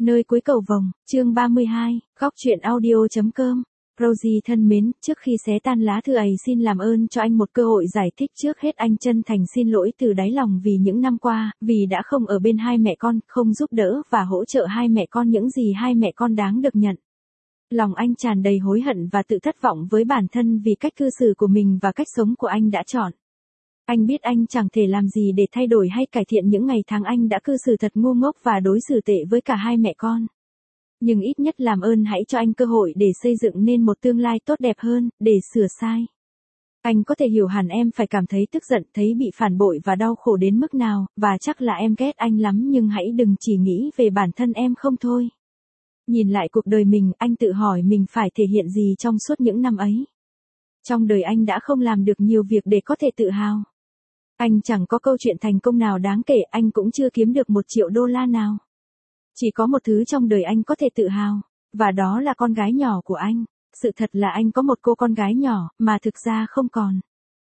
Nơi cuối cầu vồng, chương 32, góc truyện audio.com. Rosie thân mến, trước khi xé tan lá thư ấy xin làm ơn cho anh một cơ hội giải thích. Trước hết anh chân thành xin lỗi từ đáy lòng vì những năm qua, vì đã không ở bên hai mẹ con, không giúp đỡ và hỗ trợ hai mẹ con những gì hai mẹ con đáng được nhận. Lòng anh tràn đầy hối hận và tự thất vọng với bản thân vì cách cư xử của mình và cách sống của anh đã chọn. Anh biết anh chẳng thể làm gì để thay đổi hay cải thiện những ngày tháng anh đã cư xử thật ngu ngốc và đối xử tệ với cả hai mẹ con. Nhưng ít nhất làm ơn hãy cho anh cơ hội để xây dựng nên một tương lai tốt đẹp hơn, để sửa sai. Anh có thể hiểu hẳn em phải cảm thấy tức giận, thấy bị phản bội và đau khổ đến mức nào, và chắc là em ghét anh lắm, nhưng hãy đừng chỉ nghĩ về bản thân em không thôi. Nhìn lại cuộc đời mình, anh tự hỏi mình phải thể hiện gì trong suốt những năm ấy. Trong đời anh đã không làm được nhiều việc để có thể tự hào. Anh chẳng có câu chuyện thành công nào đáng kể, anh cũng chưa kiếm được $1 triệu nào. Chỉ có một thứ trong đời anh có thể tự hào, và đó là con gái nhỏ của anh. Sự thật là anh có một cô con gái nhỏ, mà thực ra không còn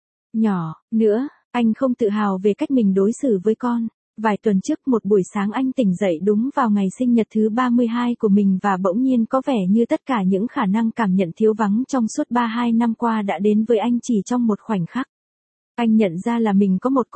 nhỏ nữa. Anh không tự hào về cách mình đối xử với con. Vài tuần trước một buổi sáng anh tỉnh dậy đúng vào ngày sinh nhật thứ 32 của mình và bỗng nhiên có vẻ như tất cả những khả năng cảm nhận thiếu vắng trong suốt 32 năm qua đã đến với anh chỉ trong một khoảnh khắc. Anh nhận ra là mình có một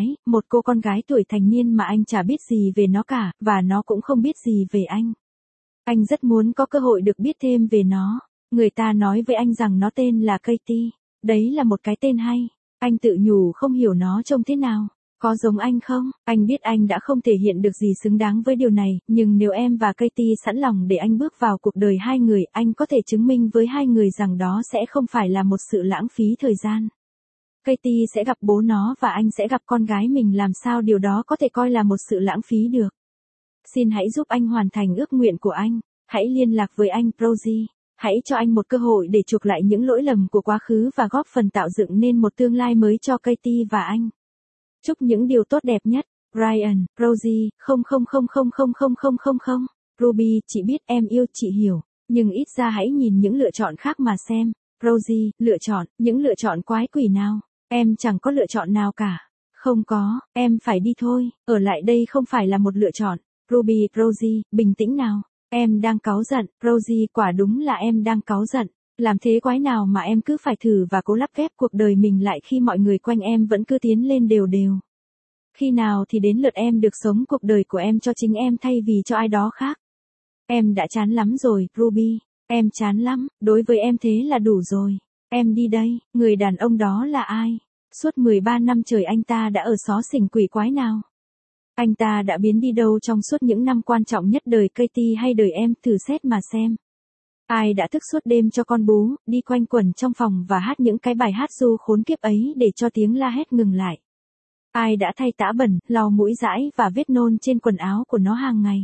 cô con gái tuổi thành niên mà anh chả biết gì về nó cả, và nó cũng không biết gì về anh. Anh rất muốn có cơ hội được biết thêm về nó. Người ta nói với anh rằng nó tên là Katie. Đấy là một cái tên hay. Anh tự nhủ không hiểu nó trông thế nào. Có giống anh không? Anh biết anh đã không thể hiện được gì xứng đáng với điều này, nhưng nếu em và Katie sẵn lòng để anh bước vào cuộc đời hai người, anh có thể chứng minh với hai người rằng đó sẽ không phải là một sự lãng phí thời gian. Katie sẽ gặp bố nó và anh sẽ gặp con gái mình, làm sao điều đó có thể coi là một sự lãng phí được. Xin hãy giúp anh hoàn thành ước nguyện của anh. Hãy liên lạc với anh, Rosie. Hãy cho anh một cơ hội để chuộc lại những lỗi lầm của quá khứ và góp phần tạo dựng nên một tương lai mới cho Katie và anh. Chúc những điều tốt đẹp nhất. Ryan, Rosie, 00000000. Ruby, chị biết em yêu, chị hiểu. Nhưng ít ra hãy nhìn những lựa chọn khác mà xem. Rosie, lựa chọn, những lựa chọn quái quỷ nào? Em chẳng có lựa chọn nào cả. Không có, em phải đi thôi, ở lại đây không phải là một lựa chọn. Ruby, Rosie, bình tĩnh nào. Em đang cáu giận, Rosie, quả đúng là em đang cáu giận. Làm thế quái nào mà em cứ phải thử và cố lắp ghép cuộc đời mình lại khi mọi người quanh em vẫn cứ tiến lên đều đều. Khi nào thì đến lượt em được sống cuộc đời của em cho chính em thay vì cho ai đó khác. Em đã chán lắm rồi, Ruby. Em chán lắm, đối với em thế là đủ rồi. Em đi đây, người đàn ông đó là ai? Suốt 13 năm trời anh ta đã ở xó xỉnh quỷ quái nào? Anh ta đã biến đi đâu trong suốt những năm quan trọng nhất đời Katie hay đời em, thử xét mà xem. Ai đã thức suốt đêm cho con bú, đi quanh quẩn trong phòng và hát những cái bài hát ru khốn kiếp ấy để cho tiếng la hét ngừng lại? Ai đã thay tã bẩn, lau mũi dãi và vết nôn trên quần áo của nó hàng ngày?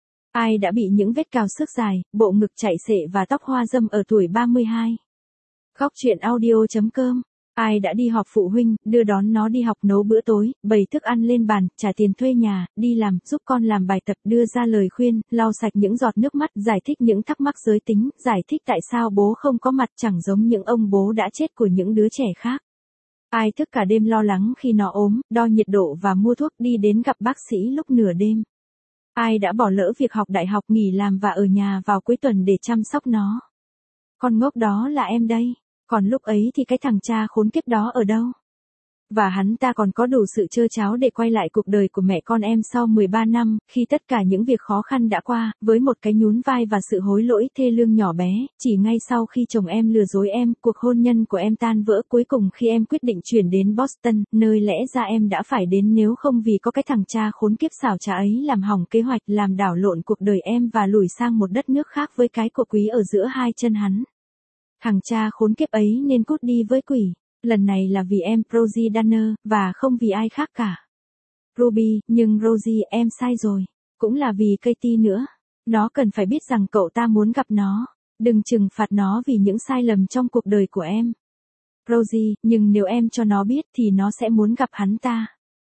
Ai đã bị những vết cào xước dài, bộ ngực chạy xệ và tóc hoa râm ở tuổi 32? Góc truyện audio.com. Ai đã đi họp phụ huynh, đưa đón nó đi học, nấu bữa tối, bày thức ăn lên bàn, trả tiền thuê nhà, đi làm, giúp con làm bài tập, đưa ra lời khuyên, lau sạch những giọt nước mắt, giải thích những thắc mắc giới tính, giải thích tại sao bố không có mặt chẳng giống những ông bố đã chết của những đứa trẻ khác? Ai thức cả đêm lo lắng khi nó ốm, đo nhiệt độ và mua thuốc, đi đến gặp bác sĩ lúc nửa đêm? Ai đã bỏ lỡ việc học đại học, nghỉ làm và ở nhà vào cuối tuần để chăm sóc nó? Con ngốc đó là em đây. Còn lúc ấy thì cái thằng cha khốn kiếp đó ở đâu? Và hắn ta còn có đủ sự trơ tráo để quay lại cuộc đời của mẹ con em sau 13 năm, khi tất cả những việc khó khăn đã qua, với một cái nhún vai và sự hối lỗi thê lương nhỏ bé, chỉ ngay sau khi chồng em lừa dối em, cuộc hôn nhân của em tan vỡ cuối cùng khi em quyết định chuyển đến Boston, nơi lẽ ra em đã phải đến nếu không vì có cái thằng cha khốn kiếp xảo trá ấy làm hỏng kế hoạch, làm đảo lộn cuộc đời em và lùi sang một đất nước khác với cái của quý ở giữa hai chân hắn. Thằng cha khốn kiếp ấy nên cút đi với quỷ. Lần này là vì em, Rosie Danner, và không vì ai khác cả. Ruby, nhưng Rosie, em sai rồi. Cũng là vì Katie nữa. Nó cần phải biết rằng cậu ta muốn gặp nó. Đừng trừng phạt nó vì những sai lầm trong cuộc đời của em. Rosie, nhưng nếu em cho nó biết thì nó sẽ muốn gặp hắn ta.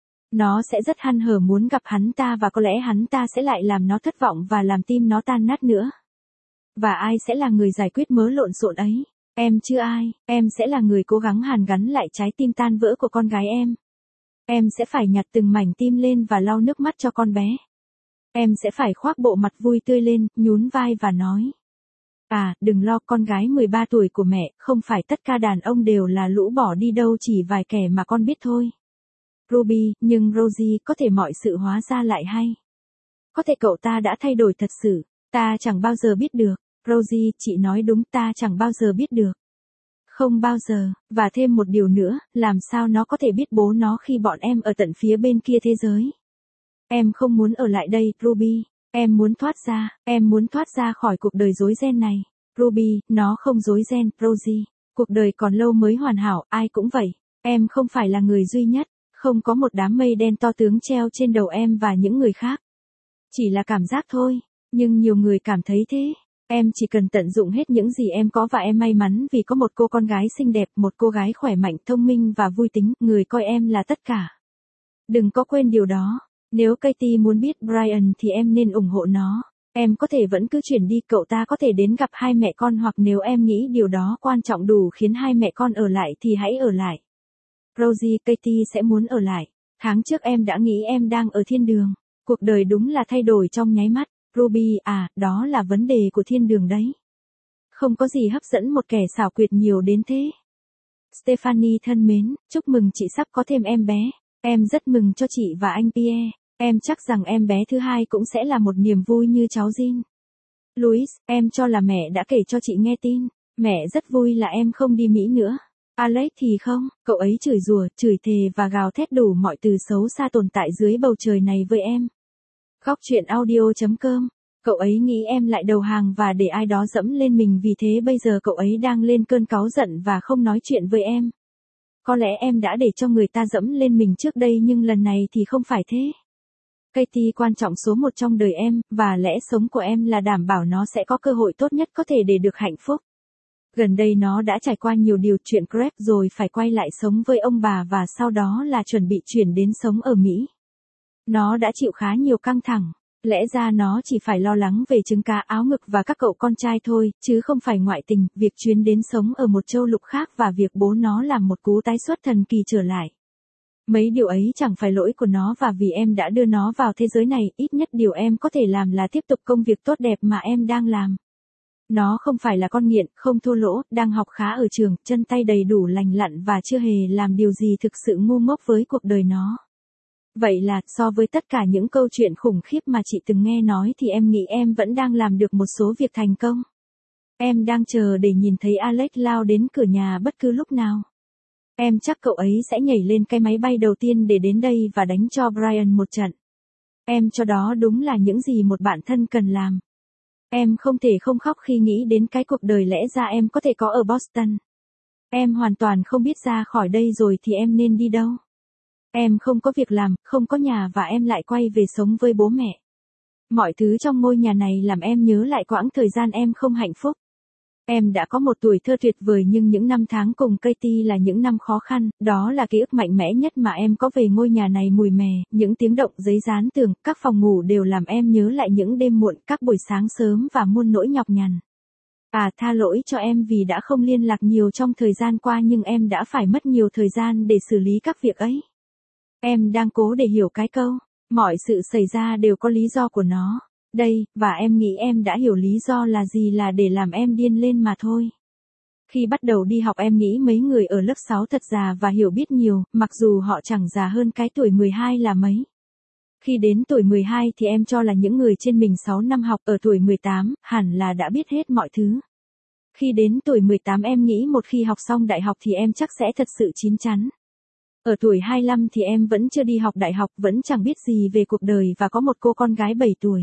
Nó sẽ rất hăn hở muốn gặp hắn ta và có lẽ hắn ta sẽ lại làm nó thất vọng và làm tim nó tan nát nữa. Và ai sẽ là người giải quyết mớ lộn xộn ấy? Em chứ ai, em sẽ là người cố gắng hàn gắn lại trái tim tan vỡ của con gái em. Em sẽ phải nhặt từng mảnh tim lên và lau nước mắt cho con bé. Em sẽ phải khoác bộ mặt vui tươi lên, nhún vai và nói. À, đừng lo, con gái 13 tuổi của mẹ, không phải tất cả đàn ông đều là lũ bỏ đi đâu, chỉ vài kẻ mà con biết thôi. Ruby, nhưng Rosie, có thể mọi sự hóa ra lại hay. Có thể cậu ta đã thay đổi thật sự, ta chẳng bao giờ biết được. Rosie, chị nói đúng, ta chẳng bao giờ biết được. Không bao giờ, và thêm một điều nữa, làm sao nó có thể biết bố nó khi bọn em ở tận phía bên kia thế giới. Em không muốn ở lại đây, Ruby. Em muốn thoát ra khỏi cuộc đời rối ren này. Ruby, nó không rối ren, Rosie. Cuộc đời còn lâu mới hoàn hảo, ai cũng vậy. Em không phải là người duy nhất, không có một đám mây đen to tướng treo trên đầu em và những người khác. Chỉ là cảm giác thôi, nhưng nhiều người cảm thấy thế. Em chỉ cần tận dụng hết những gì em có và em may mắn vì có một cô con gái xinh đẹp, một cô gái khỏe mạnh, thông minh và vui tính, người coi em là tất cả. Đừng có quên điều đó. Nếu Katie muốn biết Brian thì em nên ủng hộ nó. Em có thể vẫn cứ chuyển đi, cậu ta có thể đến gặp hai mẹ con, hoặc nếu em nghĩ điều đó quan trọng đủ khiến hai mẹ con ở lại thì hãy ở lại. Rosie, Katie sẽ muốn ở lại. Tháng trước em đã nghĩ em đang ở thiên đường. Cuộc đời đúng là thay đổi trong nháy mắt. Ruby, à, đó là vấn đề của thiên đường đấy. Không có gì hấp dẫn một kẻ xảo quyệt nhiều đến thế. Stephanie thân mến, chúc mừng chị sắp có thêm em bé. Em rất mừng cho chị và anh Pierre. Em chắc rằng em bé thứ hai cũng sẽ là một niềm vui như cháu Jean. Louis, em cho là mẹ đã kể cho chị nghe tin. Mẹ rất vui là em không đi Mỹ nữa. Alex thì không, cậu ấy chửi rủa, chửi thề và gào thét đủ mọi từ xấu xa tồn tại dưới bầu trời này với em. Góc truyện audio.com. Cậu ấy nghĩ em lại đầu hàng và để ai đó dẫm lên mình, vì thế bây giờ cậu ấy đang lên cơn cáu giận và không nói chuyện với em. Có lẽ em đã để cho người ta dẫm lên mình trước đây, nhưng lần này thì không phải thế. Katie quan trọng số một trong đời em, và lẽ sống của em là đảm bảo nó sẽ có cơ hội tốt nhất có thể để được hạnh phúc. Gần đây nó đã trải qua nhiều điều, chuyện Greg rồi phải quay lại sống với ông bà và sau đó là chuẩn bị chuyển đến sống ở Mỹ. Nó đã chịu khá nhiều căng thẳng. Lẽ ra nó chỉ phải lo lắng về trứng cá áo ngực và các cậu con trai thôi, chứ không phải ngoại tình, việc chuyến đến sống ở một châu lục khác và việc bố nó làm một cú tái xuất thần kỳ trở lại. Mấy điều ấy chẳng phải lỗi của nó, và vì em đã đưa nó vào thế giới này, ít nhất điều em có thể làm là tiếp tục công việc tốt đẹp mà em đang làm. Nó không phải là con nghiện, không thua lỗ, đang học khá ở trường, chân tay đầy đủ lành lặn và chưa hề làm điều gì thực sự ngu ngốc với cuộc đời nó. Vậy là, so với tất cả những câu chuyện khủng khiếp mà chị từng nghe nói thì em nghĩ em vẫn đang làm được một số việc thành công. Em đang chờ để nhìn thấy Alex lao đến cửa nhà bất cứ lúc nào. Em chắc cậu ấy sẽ nhảy lên cái máy bay đầu tiên để đến đây và đánh cho Brian một trận. Em cho đó đúng là những gì một bạn thân cần làm. Em không thể không khóc khi nghĩ đến cái cuộc đời lẽ ra em có thể có ở Boston. Em hoàn toàn không biết ra khỏi đây rồi thì em nên đi đâu. Em không có việc làm, không có nhà và em lại quay về sống với bố mẹ. Mọi thứ trong ngôi nhà này làm em nhớ lại quãng thời gian em không hạnh phúc. Em đã có một tuổi thơ tuyệt vời, nhưng những năm tháng cùng Katie là những năm khó khăn, đó là ký ức mạnh mẽ nhất mà em có về ngôi nhà này. Mùi mè, những tiếng động giấy dán tường, các phòng ngủ đều làm em nhớ lại những đêm muộn, các buổi sáng sớm và muôn nỗi nhọc nhằn. À, tha lỗi cho em vì đã không liên lạc nhiều trong thời gian qua, nhưng em đã phải mất nhiều thời gian để xử lý các việc ấy. Em đang cố để hiểu cái câu, mọi sự xảy ra đều có lý do của nó. Đây, và em nghĩ em đã hiểu lý do là gì, là để làm em điên lên mà thôi. Khi bắt đầu đi học em nghĩ mấy người ở lớp 6 thật già và hiểu biết nhiều, mặc dù họ chẳng già hơn cái tuổi 12 là mấy. Khi đến tuổi 12 thì em cho là những người trên mình 6 năm học, ở tuổi 18, hẳn là đã biết hết mọi thứ. Khi đến tuổi 18 em nghĩ một khi học xong đại học thì em chắc sẽ thật sự chín chắn. Ở tuổi 25 thì em vẫn chưa đi học đại học, vẫn chẳng biết gì về cuộc đời và có một cô con gái 7 tuổi.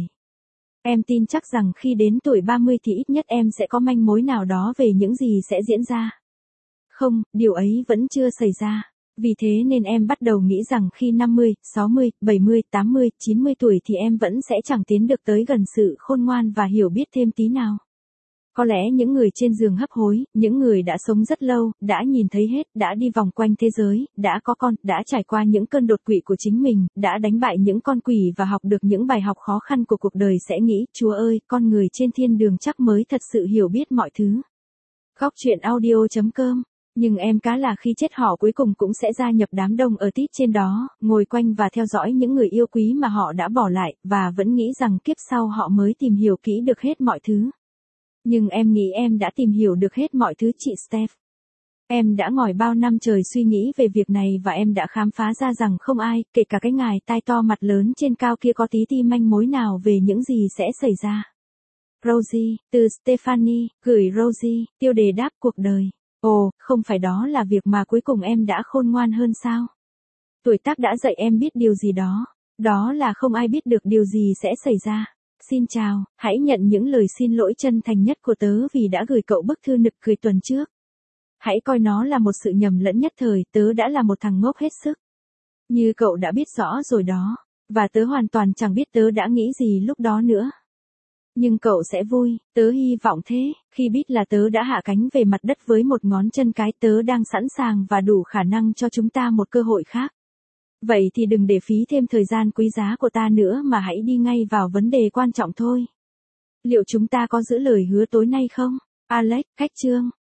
Em tin chắc rằng khi đến tuổi 30 thì ít nhất em sẽ có manh mối nào đó về những gì sẽ diễn ra. Không, điều ấy vẫn chưa xảy ra. Vì thế nên em bắt đầu nghĩ rằng khi 50, 60, 70, 80, 90 tuổi thì em vẫn sẽ chẳng tiến được tới gần sự khôn ngoan và hiểu biết thêm tí nào. Có lẽ những người trên giường hấp hối, những người đã sống rất lâu, đã nhìn thấy hết, đã đi vòng quanh thế giới, đã có con, đã trải qua những cơn đột quỵ của chính mình, đã đánh bại những con quỷ và học được những bài học khó khăn của cuộc đời sẽ nghĩ, Chúa ơi, con người trên thiên đường chắc mới thật sự hiểu biết mọi thứ. Góc truyện audio.com Nhưng em cá là khi chết họ cuối cùng cũng sẽ gia nhập đám đông ở tít trên đó, ngồi quanh và theo dõi những người yêu quý mà họ đã bỏ lại, và vẫn nghĩ rằng kiếp sau họ mới tìm hiểu kỹ được hết mọi thứ. Nhưng em nghĩ em đã tìm hiểu được hết mọi thứ chị Steph. Em đã ngồi bao năm trời suy nghĩ về việc này và em đã khám phá ra rằng không ai, kể cả cái ngài tai to mặt lớn trên cao kia có tí ti manh mối nào về những gì sẽ xảy ra. Rosie, từ Stephanie, gửi Rosie, tiêu đề đáp cuộc đời. Ồ, không phải đó là việc mà cuối cùng em đã khôn ngoan hơn sao? Tuổi tác đã dạy em biết điều gì đó. Đó là không ai biết được điều gì sẽ xảy ra. Xin chào, hãy nhận những lời xin lỗi chân thành nhất của tớ vì đã gửi cậu bức thư nực cười tuần trước. Hãy coi nó là một sự nhầm lẫn nhất thời, tớ đã là một thằng ngốc hết sức. Như cậu đã biết rõ rồi đó. Và tớ hoàn toàn chẳng biết tớ đã nghĩ gì lúc đó nữa. Nhưng cậu sẽ vui, tớ hy vọng thế, khi biết là tớ đã hạ cánh về mặt đất với một ngón chân cái, tớ đang sẵn sàng và đủ khả năng cho chúng ta một cơ hội khác. Vậy thì đừng để phí thêm thời gian quý giá của ta nữa mà hãy đi ngay vào vấn đề quan trọng thôi. Liệu chúng ta có giữ lời hứa tối nay không? Alex, khách chương.